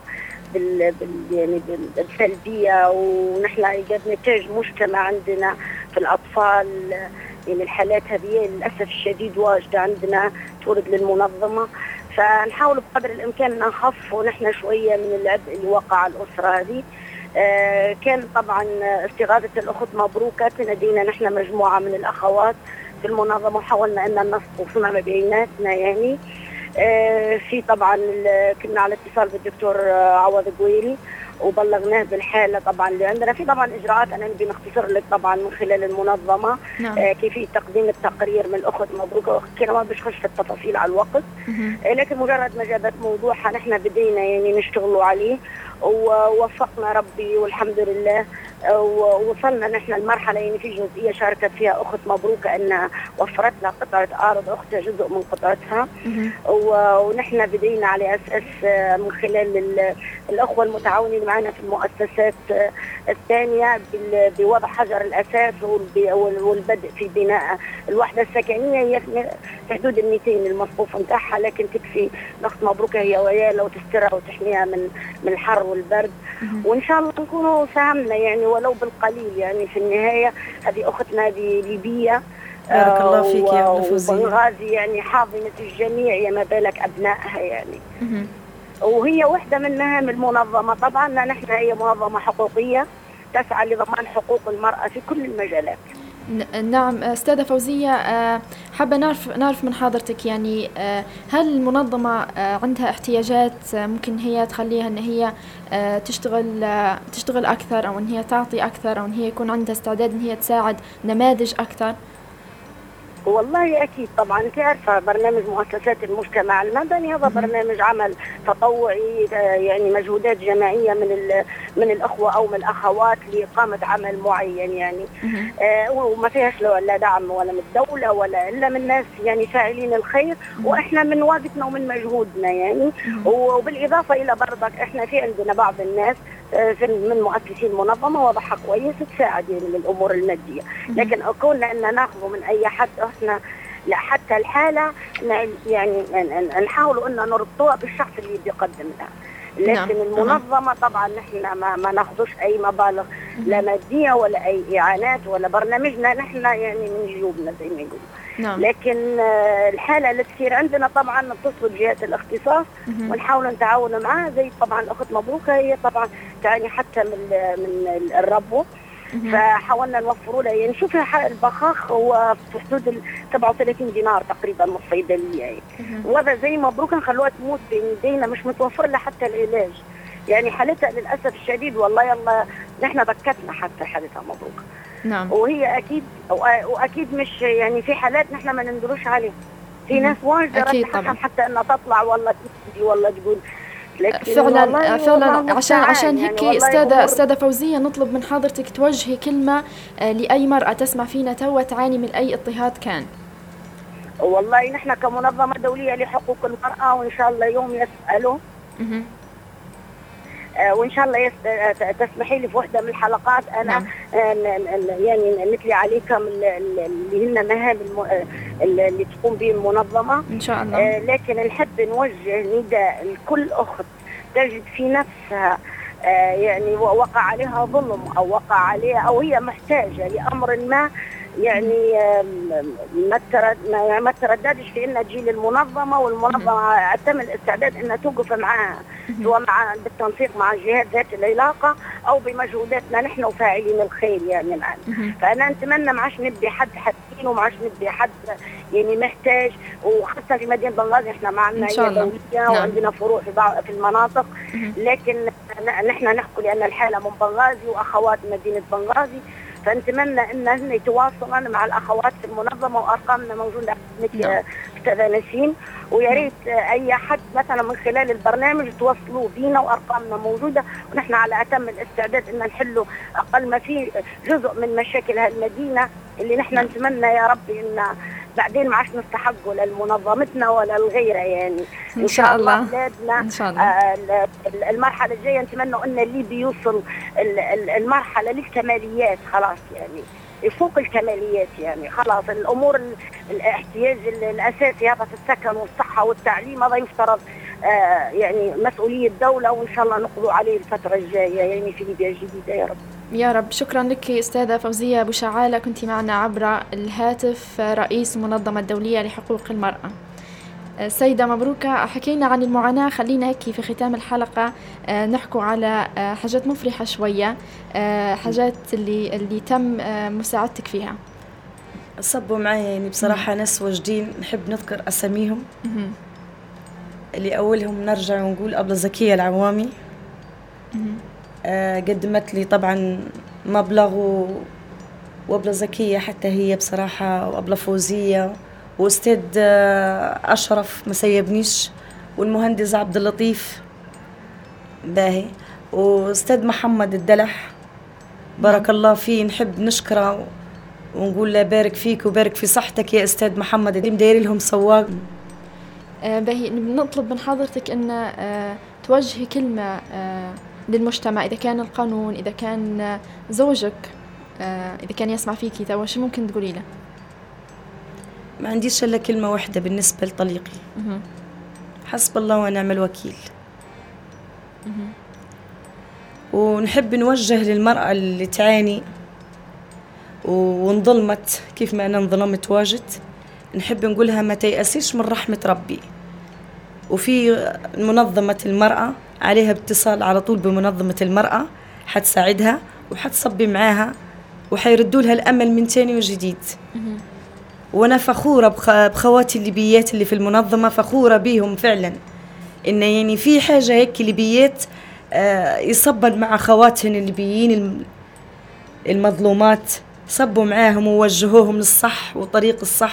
يعني بالسلبية. ونحن قد نتاج مجتمع عندنا في الأطفال يعني الحالات هذه للأسف الشديد واجدة عندنا تورد للمنظمة، فنحاول بقدر الإمكان أن نخف ونحن شوية من العبء اللي وقع على الأسرة هذه. كان طبعا استغاثة الأخت مبروكة تنادينا نحن مجموعة من الأخوات في المنظمة وحاولنا أن نسقط فيما بيناتنا يعني. في طبعا كنا على اتصال بالدكتور عوض قويري وبلغناه بالحالة طبعا اللي عندنا. في طبعا إجراءات أنا نبي نختصر لك طبعا من خلال المنظمة. كيفية تقديم التقرير من الأخت مبروكة، كنا ما بنخش في التفاصيل على الوقت، لكن مجرد ما جابت موضوعها نحن بدينا يعني نشتغلوا عليه ووفقنا ربي والحمد لله ووصلنا نحن المرحله يعني في جزئيه شاركت فيها اخت مبروكه انها وفرت لها قطعه ارض اختها جزء من قطعتها، ونحن بدينا على اساس من خلال الاخوه المتعاونين معنا في المؤسسات الثانيه بوضع حجر الاساس والبدء في بناء الوحده السكنيه. هي في حدود 200 المصفوف نتاعها، لكن تكفي الاخت مبروكه هي وياها وتسترها وتحميها من الحر والبرد. وان شاء الله نكونوا ساهمنا يعني ولو بالقليل. يعني في النهايه هذه اختنا هذه ليبيه، بارك الله فيك يا أبلة فوزية. وبنغازي يعني حاضنه الجميع، يا ما بالك ابنائها يعني. وهي واحده من مهام المنظمه طبعا. نحن هي منظمه حقوقيه تسعى لضمان حقوق المراه في كل المجالات. نعم أستاذة فوزية، حابة نعرف من حضرتك يعني هل المنظمة عندها احتياجات ممكن هي تخليها أن هي تشتغل أكثر، أو أن هي تعطي أكثر، أو أن هي يكون عندها استعداد أن هي تساعد نماذج أكثر؟ والله أكيد طبعا. أنت عارفة برنامج مؤسسات المجتمع المدني هذا برنامج عمل تطوعي، يعني مجهودات جماعية من الأخوة أو من الأخوات لإقامة عمل معين يعني. وما فيهاش لا دعم ولا من الدولة ولا إلا من ناس يعني فاعلين الخير، وإحنا من وقتنا ومن مجهودنا يعني. وبالإضافة إلى برضك إحنا في عندنا بعض الناس من مؤسسين المنظمة واضحة كويس تساعد يعني للأمور المادية، لكن كنا أن ناخذه من أي حد إحنا لا. حتى الحالة يعني نحاولوا أن نربطوها بالشخص اللي بيقدم لها، لكن المنظمة طبعا نحن ما ناخذوش أي مبالغ لا مادية ولا أي إعانات، ولا برنامجنا نحن يعني من جيوبنا زي ما يقولوا. لكن الحالة اللي تصير عندنا طبعا نتصل بجهات الاختصاص ونحاول نتعاون معها، زي طبعا الأخت مبروكة هي طبعا تعاني حتى من الربو، فحاولنا نوفروا لها يعني. شوفي البخاخ هو في حدود 37 دينار تقريبا من الصيدلية يعني. وهذا زي مبروكة نخلوها تموت بين يدينا، مش متوفر لها حتى العلاج يعني. حالتها للأسف الشديد والله يلا نحن بكتنا حتى حالتها مبروكة. نعم. وهي أكيد وأكيد مش يعني في حالات نحن ما نندروش عليها. في ناس واجدة حتى أنها تطلع والله تجي والله تقول. فعلا عشان هيك يعني استاذة فوزية نطلب من حضرتك توجهي كلمة لأي مرأة تسمع فينا توا تعاني من أي اضطهاد كان. والله نحن كمنظمة دولية لحقوق المرأة وإن شاء الله يوم يسألوا وإن شاء الله تسمحي لي في واحدة من الحلقات أنا يعني نتلي عليكم اللي هن مهام اللي تقوم به المنظمة إن شاء الله. لكن نحب نوجه نداء لكل أخت تجد في نفسها يعني وقع عليها ظلم أو وقع عليها أو هي محتاجة لأمر ما يعني ما ترددش في انها تجي للمنظمه، والمنظمه تم الاستعداد انها توقف معها سواء بالتنسيق مع الجهات ذات العلاقه او بمجهوداتنا نحن وفاعلين الخير يعني معنا. فانا نتمنى ما عادش نبي حد حاسين وما عادش نبي حد يعني محتاج، وخاصه في مدينه بنغازي احنا معنا هي دوليه وعندنا فروع في المناطق، لكن نحن نحكي لان الحاله من بنغازي واخوات مدينه بنغازي، فنتمنى ان يتواصلوا مع الاخوات في المنظمه وارقامنا موجوده مثل استاذه نسيم، ويا ريت اي حد مثلا من خلال البرنامج توصلوا بينا وارقامنا موجوده، ونحن على اتم الاستعداد ان نحلوا اقل ما فيه جزء من مشاكل هالمدينه اللي نحن نتمنى يا ربي ان بعدين ما عادش نستحقوا لا لمنظمتنا ولا لغيرها يعني. ان شاء الله بلادنا ان شاء الله المرحله الجايه نتمنى ان اللي بيوصل المرحله للكماليات خلاص يعني يفوق الكماليات يعني خلاص الامور الاحتياج الاساسي هذا في السكن والصحه والتعليم هذا يفترض يعني مسؤوليه الدوله، وان شاء الله نقضوا عليه الفتره الجايه يعني في ليبيا الجديده يا رب. يا رب. شكرا لك أستاذة فوزية أبو شعالة، كنت معنا عبر الهاتف، رئيس المنظمة الدولية لحقوق المرأة. سيدة مبروكة، حكينا عن المعاناة، خلينا هيك في ختام الحلقة نحكوا على حاجات مفرحة شوية، حاجات اللي تم مساعدتك فيها. صبوا معي يعني بصراحة ناس واجدين، نحب نذكر أساميهم. اللي أولهم نرجع ونقول أبلة زكية العوامي، قدمت لي طبعا مبلغ، وأبلة زكية حتى هي بصراحة، وأبلة فوزية، وأستاذ أشرف ما سيبنيش، والمهندس عبد اللطيف باهي، وأستاذ محمد الدلح، بارك الله فيه. نحب نشكره ونقول له بارك فيك وبارك في صحتك يا أستاذ محمد اللي مداير لهم سواق. باهي نطلب من حضرتك أن توجهي كلمة للمجتمع، إذا كان القانون، إذا كان زوجك، إذا كان يسمع فيكي توا، شو ممكن تقولي له؟ ما عنديش إلا كلمة واحدة بالنسبة لطليقي، حسب الله ونعم الوكيل. ونحب نوجه للمرأة اللي تعاني وانظلمت كيف ما أنا انظلمت واجد، نحب نقولها ما تيأسيش من رحمة ربي. وفي منظمة المرأة عليها اتصال على طول بمنظمة المرأة، حتساعدها وحتصبي معاها وحيردوا لها الأمل من تاني وجديد. وأنا فخورة بخواتي الليبيات اللي في المنظمة، فخورة بيهم فعلا. إن يعني في حاجة هيك ليبيات يصبر مع خواتهم الليبيين المظلومات، صبوا معاهم ووجهوهم للصح وطريق الصح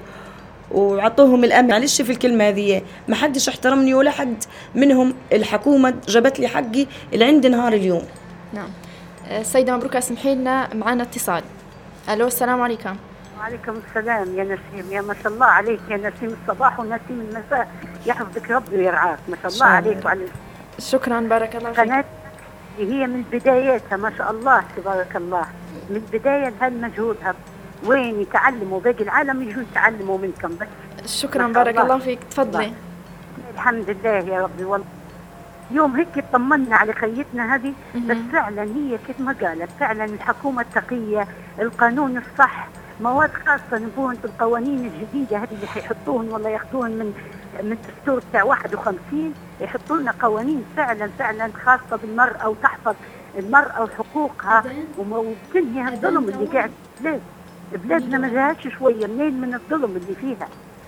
وعطوهم الأمل. معلش في الكلمة هذه، ما حدش احترمني ولا حد منهم. الحكومة جابت لي حقي اللي عندي نهار اليوم. نعم. سيدة مبروكة، اسمحي لنا معنا اتصال. ألو، السلام عليكم. وعليكم السلام يا نسيم، يا ما شاء الله عليك يا نسيم الصباح ونسيم المساء، يحفظك ربي ويرعاك، ما شاء الله عليك وعلى شكرا، بارك الله فيك. قناة هي من بدايتها ما شاء الله تبارك الله، من بداية هالمجهود وين يتعلموا باقي العالم يجوا يتعلموا منكم بس. شكرا، بارك الله فيك، تفضلي. الحمد لله يا ربي. والله يوم هيك طمنا على خيتنا هذه، بس فعلا هي كيف ما قالت، فعلا الحكومة التقية، القانون الصح، مواد خاصة نبوهن في القوانين الجديدة هذه اللي حيحطوهن والله ياخذوهن من الدستور تاع 51، يحطوا لنا قوانين فعلا خاصة بالمرأة وتحفظ المرأة وحقوقها وتنهي الظلم اللي قاعد بلادنا ما جاهش شوية منين من الظلم اللي فيها.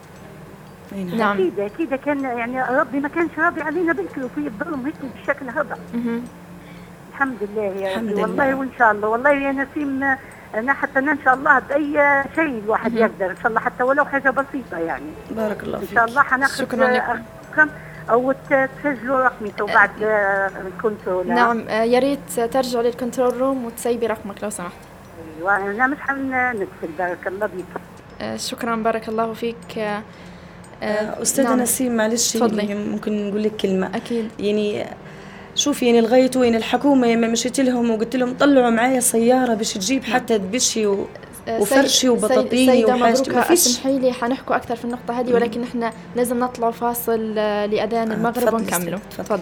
نعم. أكيد كان يعني ربي ما كانش راضي علينا بالكل وفي الظلم هيك بالشكل هذا. الحمد لله يا ربي والله. وإن شاء الله والله يا نسيم أنا حتى إن شاء الله بأي شيء الواحد يقدر إن شاء الله حتى ولو حاجة بسيطة يعني. بارك الله فيك. إن شاء الله حناخذ أرقام أو تسجلوا رقمي وبعد الكنترول. نعم، يا ريت ترجع للكنترول روم وتسيبي رقمك لو سمحت. أيوة أنا مش حننسل. بارك الله بيك. شكرا، بارك الله فيك. أستاذة نعم. نسيم معلش يعني ممكن نقول لك كلمة؟ أكيد. يعني شوفي يعني لغاية وين الحكومة ما مشيت لهم وقلت لهم طلعوا معايا سيارة باش تجيب حتى دبشي وفرشي وبطاطيني سيدة مبروكة، اسمحي لي حنحكوا أكثر في النقطة هذه، ولكن احنا لازم نطلع فاصل لأذان المغرب ونكمله. تفضل.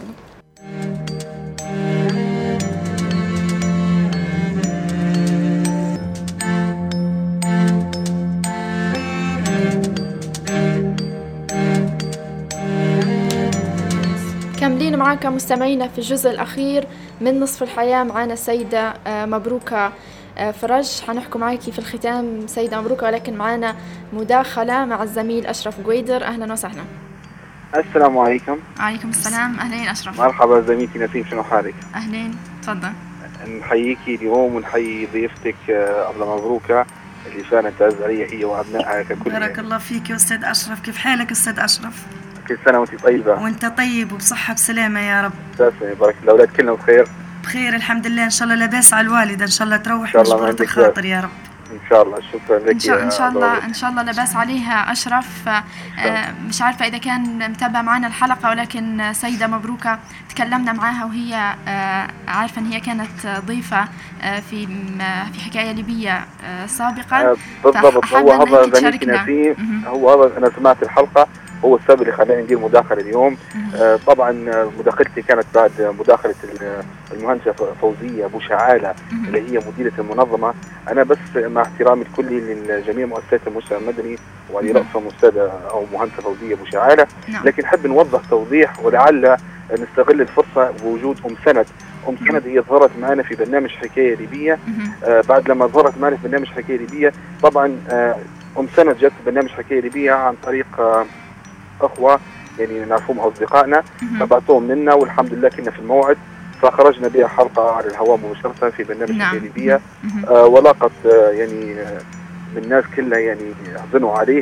كاملين معاكم مستمعينا في الجزء الأخير من نصف الحياة. معنا السيدة مبروكة فرج، حنحكوا معاكي في الختام سيدة مبروكة، ولكن معنا مداخلة مع الزميل أشرف قويدر. أهلا وسهلا. السلام عليكم. وعليكم السلام. أهلين أشرف. مرحبا زميلتي نسيم، شنو حالك؟ أهلين، تفضل. نحييكي اليوم ونحيي ضيفتك أبلة مبروكة اللي فعلا تعز علي هي وأبنائها ككل. بارك الله فيك يا أستاذ أشرف. كيف حالك أستاذ أشرف؟ كل سنة وأنت طيبة. وأنت طيب وبصحة بسلامة يا رب. تسلمي، بارك الله. الأولاد كلهم بخير؟ بخير الحمد لله، إن شاء الله لاباس على الوالدة، إن شاء الله تروح مجبورة الخاطر يا رب. إن شاء الله. شكرا لك. إن شاء الله لاباس عليها أشرف. مش عارفة إذا كان متابع معنا الحلقة، ولكن سيدة مبروكة تكلمنا معاها وهي عارفة أن هي كانت ضيفة في حكاية ليبية سابقا. بالضبط. هو هذا زميلتي نسيم، هو هذا أنا سمعت الحلقة، هو السبب اللي خلاني ندير مداخلة اليوم. طبعا مداخلتي كانت بعد مداخلة المهندسة فوزية أبو شعالة اللي هي مديرة المنظمة. أنا بس مع احترامي الكلي لجميع مؤسسات المجتمع المدني وعلى رأسهم أستاذة أو مهندسة فوزية أبو شعالة، لكن نحب نوضح توضيح ولعل نستغل الفرصة بوجود سند. سند هي ظهرت معنا في برنامج حكاية ليبية. بعد لما ظهرت معنا في برنامج حكاية ليبية، طبعا سند جت برنامج حكاية ليبية عن طريق أخوة يعني نعرفهم أصدقائنا، فبعتوهم منا والحمد لله كنا في الموعد، فخرجنا بها حلقة على الهواء مباشرة في برنامج حكاية ليبية. ولاقت يعني من الناس كلها يعني حزنوا عليها،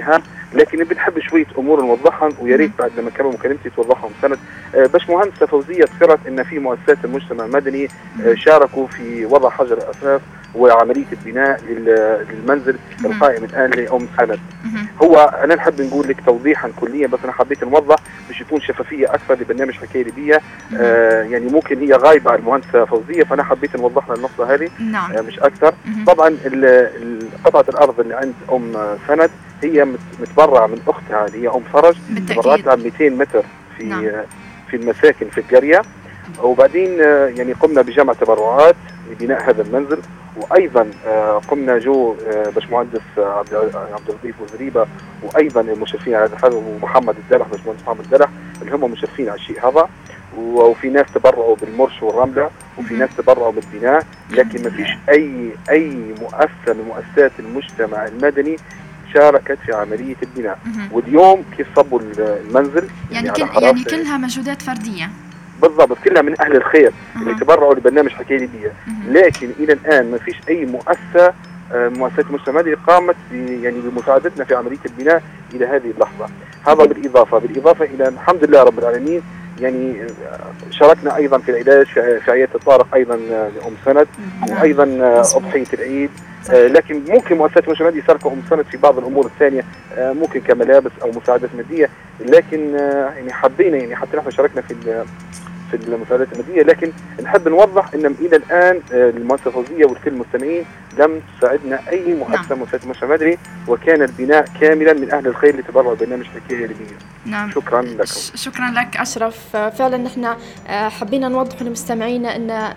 لكن بنحب شويه امور نوضحهم، ويا ريت بعد لما نكمل مكالمتي توضحهم سند. باش مهندسه فوزيه ذكرت ان في مؤسسات المجتمع المدني شاركوا في وضع حجر الاساس وعمليه البناء للمنزل القائم الان لام سند. هو انا نحب نقول لك توضيحا كليا، بس انا حبيت نوضح باش يكون شفافيه اكثر لبرنامج حكايه ليبيه. يعني ممكن هي غايبه على المهندسه فوزيه، فانا حبيت نوضح لها النقطه هذه مش اكثر. طبعا قطعه الارض اللي عند ام سند هي متبرعه من اختها اللي هي ام فرج، تبرعت لها 200 متر في المساكن في القريه، وبعدين يعني قمنا بجمع تبرعات لبناء هذا المنزل. وايضا قمنا باشمهندس عبد اللطيف وزريبه وايضا المشرفين على هذا ومحمد الدلح، باشمهندس محمد الدلح اللي هم مشرفين على الشيء هذا. وفي ناس تبرعوا بالمرش والرمله، وفي ناس تبرعوا بالبناء، لكن ما فيش اي مؤسسه من مؤسسات المجتمع المدني شاركت في عمليه البناء. واليوم كيف صبوا المنزل يعني كلها مجهودات فرديه بالضبط، كلها من اهل الخير اللي تبرعوا لبرنامج حكايه ليبيه. لكن الى الان ما فيش اي مؤسسات المجتمع المدني قامت يعني بمساعدتنا في عمليه البناء الى هذه اللحظه. هذا بالاضافه الى الحمد لله رب العالمين يعني شاركنا ايضا في العلاج في عياده الطارق ايضا لام سند، وايضا اضحيه العيد. لكن ممكن مؤسسات المجتمع المدني يشاركوا ام سند في بعض الامور الثانيه، ممكن كملابس او مساعدات ماديه. لكن يعني حبينا يعني حتى نحن شاركنا في المساعدات الماديه، لكن نحب نوضح ان الى الان المؤسسه الفوزيه والكل المستمعين لم تساعدنا اي مؤسسه مؤسسات المجتمع المدني، وكان البناء كاملا من اهل الخير اللي تبرعوا برنامج حكايه ليبيه. نعم. شكرا لكم. شكرا لك أشرف. فعلا نحن حبينا نوضح لمستمعينا ان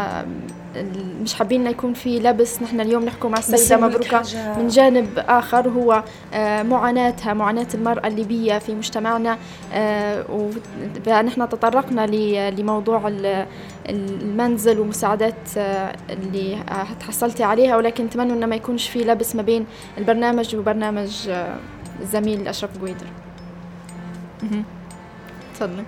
مش حابين يكون في لبس. نحن اليوم نحكي مع السيدة مبروكة من جانب آخر، هو معاناة المرأة الليبية في مجتمعنا. ونحن تطرقنا لموضوع المنزل ومساعدات اللي تحصلتي عليها، ولكن نتمنى أنه ما يكونش في لبس ما بين البرنامج وبرنامج الزميل أشرف قويدر. تفضلي.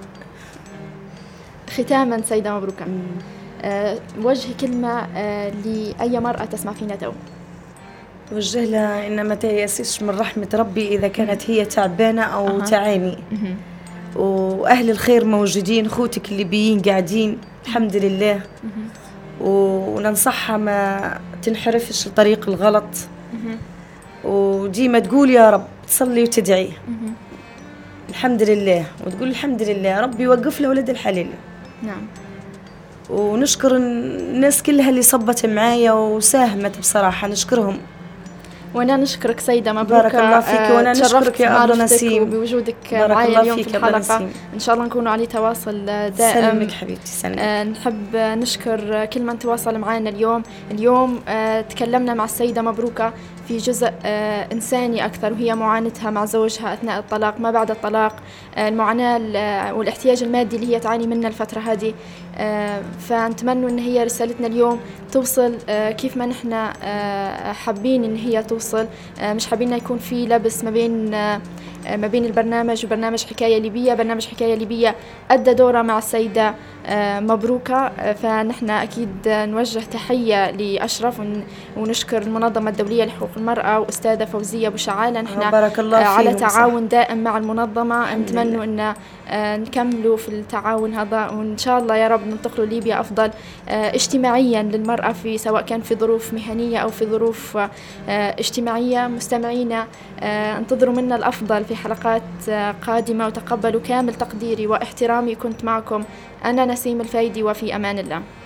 ختاما سيدة مبروكة، وجهي كلمة لأي مرأة تسمع فينا تو. وجه لها إن ما تيأسش من رحمة ربي إذا كانت هي تعبانة أو تعاني، وأهل الخير موجودين، خوتك الليبيين قاعدين الحمد لله. وننصحها ما تنحرفش لطريق الغلط، وديما تقول يا رب، تصلي وتدعي الحمد لله، وتقول الحمد لله ربي يوقف له ولد الحلال. نعم. ونشكر الناس كلها اللي صبت معايا وساهمت، بصراحة نشكرهم. وانا نشكرك سيدة مبروكة، بارك الله فيك. وانا نشكرك يا أبو نسيم بوجودك معايا اليوم في الحلقة. ان شاء الله نكونوا على تواصل دائم. سلمك حبيبتي، سلمك. نحب نشكر كل من تواصل معنا اليوم. تكلمنا مع السيدة مبروكة في جزء إنساني أكثر، وهي معاناتها مع زوجها أثناء الطلاق، ما بعد الطلاق، المعاناة والاحتياج المادي اللي هي تعاني منه الفترة هذه. فنتمنى أن هي رسالتنا اليوم توصل كيف ما نحن حابين أن هي توصل. مش حابين يكون في لبس ما بين البرنامج وبرنامج حكاية ليبية. برنامج حكاية ليبية أدى دورة مع السيدة مبروكة، فنحن أكيد نوجه تحية لأشرف، ونشكر المنظمة الدولية لحقوق المرأة وأستاذة فوزية أبو شعالة. نحن على تعاون دائم مع المنظمة، نتمنى أن نكملوا في التعاون هذا، وإن شاء الله يا رب ننتقلوا ليبيا أفضل اجتماعيا للمرأة، سواء كان في ظروف مهنية أو في ظروف اجتماعية. مستمعينا انتظروا منا الأفضل في حلقات قادمة، وتقبلوا كامل تقديري واحترامي. كنت معكم أنا نسيم الفايدي، وفي أمان الله.